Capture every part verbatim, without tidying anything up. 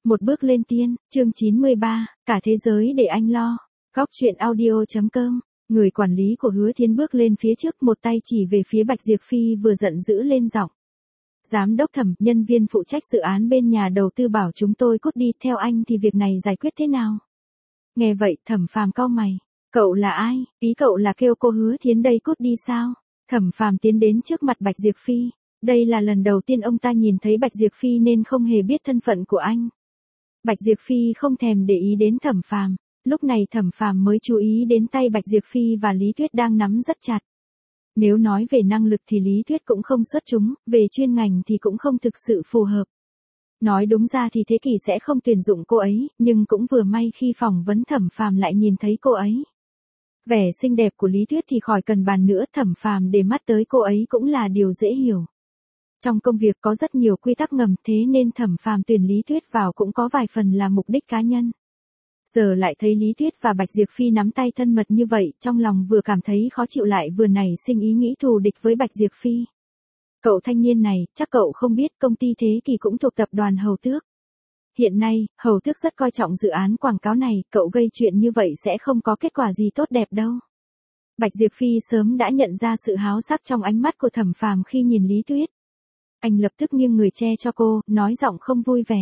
Một bước lên tiên, chương chín mươi ba, cả thế giới để anh lo. Góc truyện audio chấm com. Người quản lý của Hứa Thiến bước lên phía trước, một tay chỉ về phía Bạch Diệp Phi, vừa giận dữ lên giọng. Giám đốc Thẩm, nhân viên phụ trách dự án bên nhà đầu tư bảo chúng tôi cút đi, theo anh thì việc này giải quyết thế nào? Nghe vậy, Thẩm Phàm cau mày. Cậu là ai? Ý cậu là kêu cô Hứa Thiến đây cút đi sao? Thẩm Phàm tiến đến trước mặt Bạch Diệp Phi. Đây là lần đầu tiên ông ta nhìn thấy Bạch Diệp Phi nên không hề biết thân phận của anh. Bạch Diệp Phi không thèm để ý đến Thẩm Phàm, lúc này Thẩm Phàm mới chú ý đến tay Bạch Diệp Phi và Lý Tuyết đang nắm rất chặt. Nếu nói về năng lực thì Lý Tuyết cũng không xuất chúng, về chuyên ngành thì cũng không thực sự phù hợp. Nói đúng ra thì Thế Kỷ sẽ không tuyển dụng cô ấy, nhưng cũng vừa may khi phỏng vấn Thẩm Phàm lại nhìn thấy cô ấy. Vẻ xinh đẹp của Lý Tuyết thì khỏi cần bàn nữa, Thẩm Phàm để mắt tới cô ấy cũng là điều dễ hiểu. Trong công việc có rất nhiều quy tắc ngầm, thế nên Thẩm Phàm tuyển Lý Tuyết vào cũng có vài phần là mục đích cá nhân. Giờ lại thấy Lý Tuyết và Bạch Diệp Phi nắm tay thân mật như vậy, trong lòng vừa cảm thấy khó chịu lại vừa nảy sinh ý nghĩ thù địch với Bạch Diệp Phi. Cậu thanh niên này, chắc cậu không biết công ty Thế Kỷ cũng thuộc tập đoàn Hầu Tước. Hiện nay, Hầu Tước rất coi trọng dự án quảng cáo này, cậu gây chuyện như vậy sẽ không có kết quả gì tốt đẹp đâu. Bạch Diệp Phi sớm đã nhận ra sự háo sắc trong ánh mắt của Thẩm Phàm khi nhìn Lý Tuyết. Anh lập tức nghiêng người che cho cô, nói giọng không vui vẻ.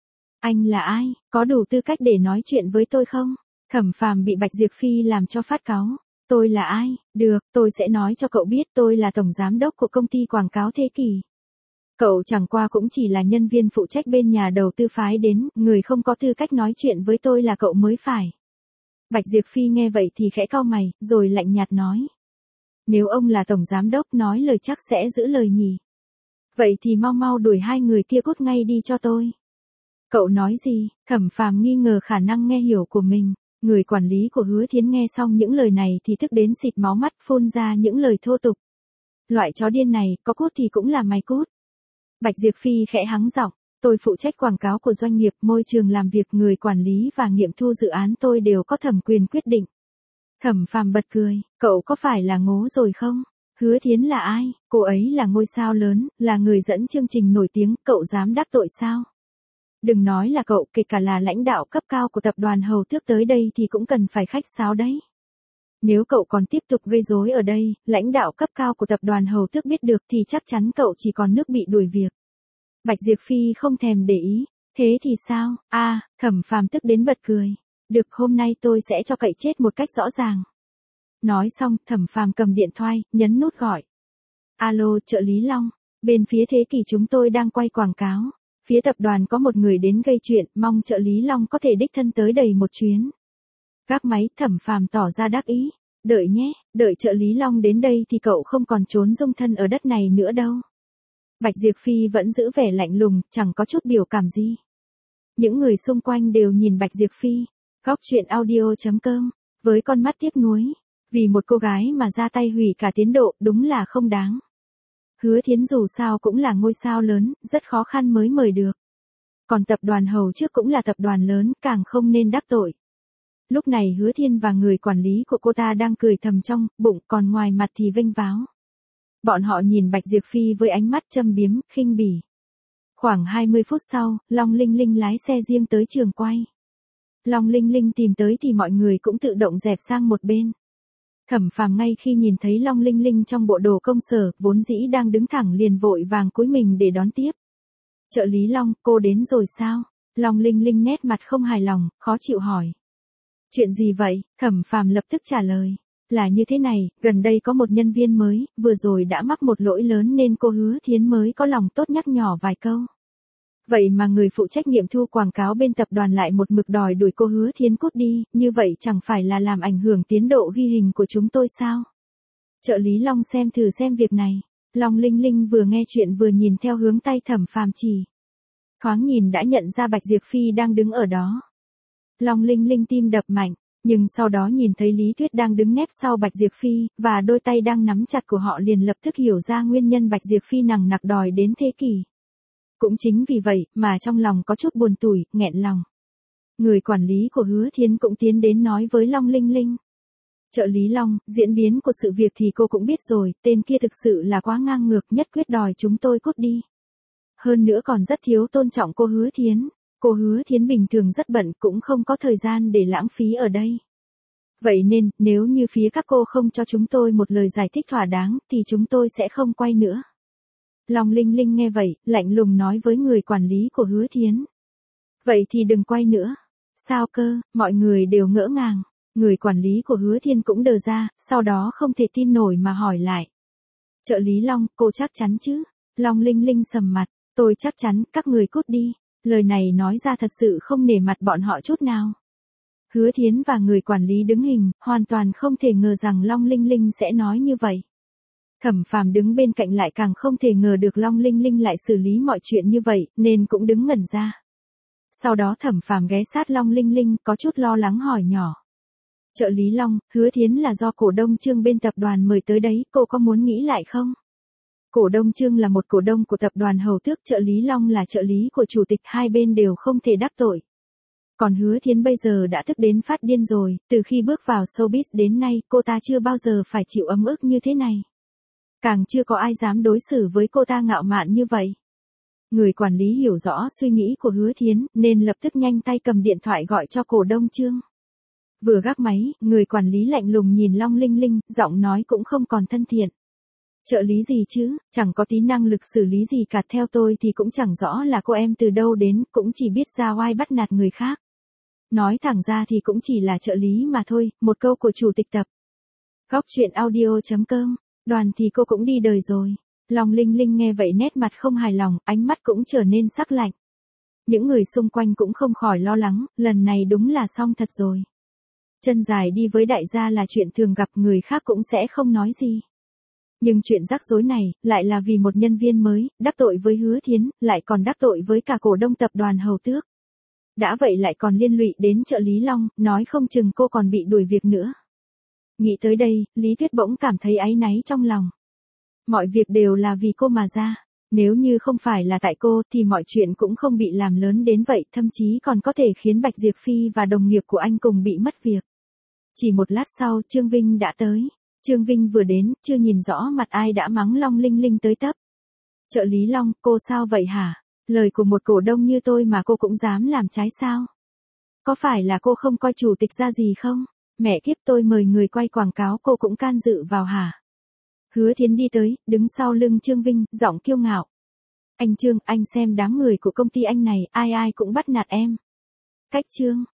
Anh là ai, có đủ tư cách để nói chuyện với tôi không? Thẩm Phàm bị Bạch Diệp Phi làm cho phát cáu. Tôi là ai? Được, tôi sẽ nói cho cậu biết, tôi là tổng giám đốc của công ty quảng cáo Thế Kỷ. Cậu chẳng qua cũng chỉ là nhân viên phụ trách bên nhà đầu tư phái đến, người không có tư cách nói chuyện với tôi là cậu mới phải. Bạch Diệp Phi nghe vậy thì khẽ cau mày, rồi lạnh nhạt nói. Nếu ông là tổng giám đốc nói lời chắc sẽ giữ lời nhỉ. Vậy thì mau mau đuổi hai người kia cút ngay đi cho tôi. Cậu nói gì? Thẩm Phàm nghi ngờ khả năng nghe hiểu của mình. Người quản lý của Hứa Thiến nghe xong những lời này thì tức đến xịt máu mắt, phun ra những lời thô tục. Loại chó điên này, có cút thì cũng là mày cút. Bạch Diệp Phi khẽ hắng giọng. Tôi phụ trách quảng cáo của doanh nghiệp, môi trường làm việc, người quản lý và nghiệm thu dự án tôi đều có thẩm quyền quyết định. Thẩm Phàm bật cười. Cậu có phải là ngố rồi không? Hứa Thiến là ai? Cô ấy là ngôi sao lớn, là người dẫn chương trình nổi tiếng, cậu dám đắc tội sao? Đừng nói là cậu, kể cả là lãnh đạo cấp cao của tập đoàn Hầu Tước tới đây thì cũng cần phải khách sáo đấy. Nếu cậu còn tiếp tục gây rối ở đây, lãnh đạo cấp cao của tập đoàn Hầu Tước biết được thì chắc chắn cậu chỉ còn nước bị đuổi việc. Bạch Diệp Phi không thèm để ý. Thế thì sao? A, à, Thẩm Phàm tức đến bật cười. Được, hôm nay tôi sẽ cho cậy chết một cách rõ ràng. Nói xong, Thẩm Phàm cầm điện thoại, nhấn nút gọi. Alo, trợ lý Long. Bên phía Thế Kỷ chúng tôi đang quay quảng cáo. Phía tập đoàn có một người đến gây chuyện, mong trợ lý Long có thể đích thân tới đầy một chuyến. Gác máy, Thẩm Phàm tỏ ra đắc ý. Đợi nhé, đợi trợ lý Long đến đây thì cậu không còn trốn dung thân ở đất này nữa đâu. Bạch Diệp Phi vẫn giữ vẻ lạnh lùng, chẳng có chút biểu cảm gì. Những người xung quanh đều nhìn Bạch Diệp Phi. Góc truyện audio chấm com. Với con mắt tiếc nuối. Vì một cô gái mà ra tay hủy cả tiến độ, đúng là không đáng. Hứa Thiến dù sao cũng là ngôi sao lớn, rất khó khăn mới mời được. Còn tập đoàn Hầu trước cũng là tập đoàn lớn, càng không nên đắc tội. Lúc này Hứa Thiên và người quản lý của cô ta đang cười thầm trong bụng, còn ngoài mặt thì vênh váo. Bọn họ nhìn Bạch Diệp Phi với ánh mắt châm biếm, khinh bỉ. Khoảng hai mươi phút sau, Long Linh Linh lái xe riêng tới trường quay. Long Linh Linh tìm tới thì mọi người cũng tự động dẹp sang một bên. Thẩm Phàm ngay khi nhìn thấy Long Linh Linh trong bộ đồ công sở, vốn dĩ đang đứng thẳng liền vội vàng cúi mình để đón tiếp. Trợ lý Long, cô đến rồi sao? Long Linh Linh nét mặt không hài lòng, khó chịu hỏi. Chuyện gì vậy? Thẩm Phàm lập tức trả lời. Là như thế này, gần đây có một nhân viên mới, vừa rồi đã mắc một lỗi lớn nên cô Hứa Thiến mới có lòng tốt nhắc nhỏ vài câu. Vậy mà người phụ trách nghiệm thu quảng cáo bên tập đoàn lại một mực đòi đuổi cô Hứa Thiến cút đi, như vậy chẳng phải là làm ảnh hưởng tiến độ ghi hình của chúng tôi sao? Trợ lý Long xem thử xem việc này. Long Linh Linh vừa nghe chuyện vừa nhìn theo hướng tay Thẩm Phàm chỉ. Thoáng nhìn đã nhận ra Bạch Diệp Phi đang đứng ở đó. Long Linh Linh tim đập mạnh, nhưng sau đó nhìn thấy Lý Tuyết đang đứng nép sau Bạch Diệp Phi, và đôi tay đang nắm chặt của họ liền lập tức hiểu ra nguyên nhân Bạch Diệp Phi nằng nặc đòi đến Thế Kỷ. Cũng chính vì vậy mà trong lòng có chút buồn tủi, nghẹn lòng. Người quản lý của Hứa Thiến cũng tiến đến nói với Long Linh Linh. Trợ lý Long, diễn biến của sự việc thì cô cũng biết rồi, tên kia thực sự là quá ngang ngược, nhất quyết đòi chúng tôi cút đi. Hơn nữa còn rất thiếu tôn trọng cô Hứa Thiến. Cô Hứa Thiến bình thường rất bận cũng không có thời gian để lãng phí ở đây. Vậy nên, nếu như phía các cô không cho chúng tôi một lời giải thích thỏa đáng, thì chúng tôi sẽ không quay nữa. Long Linh Linh nghe vậy, lạnh lùng nói với người quản lý của Hứa Thiến. Vậy thì đừng quay nữa. Sao cơ, mọi người đều ngỡ ngàng. Người quản lý của Hứa Thiên cũng đờ ra, sau đó không thể tin nổi mà hỏi lại. Trợ lý Long, cô chắc chắn chứ? Long Linh Linh sầm mặt, tôi chắc chắn, các người cút đi. Lời này nói ra thật sự không nể mặt bọn họ chút nào. Hứa Thiến và người quản lý đứng hình, hoàn toàn không thể ngờ rằng Long Linh Linh sẽ nói như vậy. Thẩm Phàm đứng bên cạnh lại càng không thể ngờ được Long Linh Linh lại xử lý mọi chuyện như vậy, nên cũng đứng ngẩn ra. Sau đó Thẩm Phàm ghé sát Long Linh Linh, có chút lo lắng hỏi nhỏ. Trợ lý Long, Hứa Thiến là do cổ đông Trương bên tập đoàn mời tới đấy, cô có muốn nghĩ lại không? Cổ đông Trương là một cổ đông của tập đoàn Hầu Tước, trợ lý Long là trợ lý của chủ tịch, hai bên đều không thể đắc tội. Còn Hứa Thiến bây giờ đã tức đến phát điên rồi, từ khi bước vào showbiz đến nay, cô ta chưa bao giờ phải chịu ấm ức như thế này. Càng chưa có ai dám đối xử với cô ta ngạo mạn như vậy. Người quản lý hiểu rõ suy nghĩ của Hứa Thiến, nên lập tức nhanh tay cầm điện thoại gọi cho cổ đông Trương. Vừa gác máy, người quản lý lạnh lùng nhìn Long Linh Linh, giọng nói cũng không còn thân thiện. Trợ lý gì chứ, chẳng có tí năng lực xử lý gì cả, theo tôi thì cũng chẳng rõ là cô em từ đâu đến, cũng chỉ biết ra oai bắt nạt người khác. Nói thẳng ra thì cũng chỉ là trợ lý mà thôi, một câu của chủ tịch tập. Góc truyện audio chấm com, Đoàn thì cô cũng đi đời rồi. Long Linh Linh nghe vậy nét mặt không hài lòng, ánh mắt cũng trở nên sắc lạnh. Những người xung quanh cũng không khỏi lo lắng, lần này đúng là xong thật rồi. Chân dài đi với đại gia là chuyện thường gặp, người khác cũng sẽ không nói gì. Nhưng chuyện rắc rối này, lại là vì một nhân viên mới, đắc tội với Hứa Thiến, lại còn đắc tội với cả cổ đông tập đoàn Hầu Tước. Đã vậy lại còn liên lụy đến trợ lý Long, nói không chừng cô còn bị đuổi việc nữa. Nghĩ tới đây, Lý Tuyết bỗng cảm thấy áy náy trong lòng. Mọi việc đều là vì cô mà ra. Nếu như không phải là tại cô thì mọi chuyện cũng không bị làm lớn đến vậy, thậm chí còn có thể khiến Bạch Diệp Phi và đồng nghiệp của anh cùng bị mất việc. Chỉ một lát sau, Trương Vinh đã tới. Trương Vinh vừa đến, chưa nhìn rõ mặt ai đã mắng Long Linh Linh tới tấp. Trợ lý Long, cô sao vậy hả? Lời của một cổ đông như tôi mà cô cũng dám làm trái sao? Có phải là cô không coi chủ tịch ra gì không? Mẹ kiếp, tôi mời người quay quảng cáo cô cũng can dự vào hả? Hứa Thiến đi tới, đứng sau lưng Trương Vinh, giọng kiêu ngạo. Anh Trương, anh xem đám người của công ty anh này, ai ai cũng bắt nạt em. Cách Trương.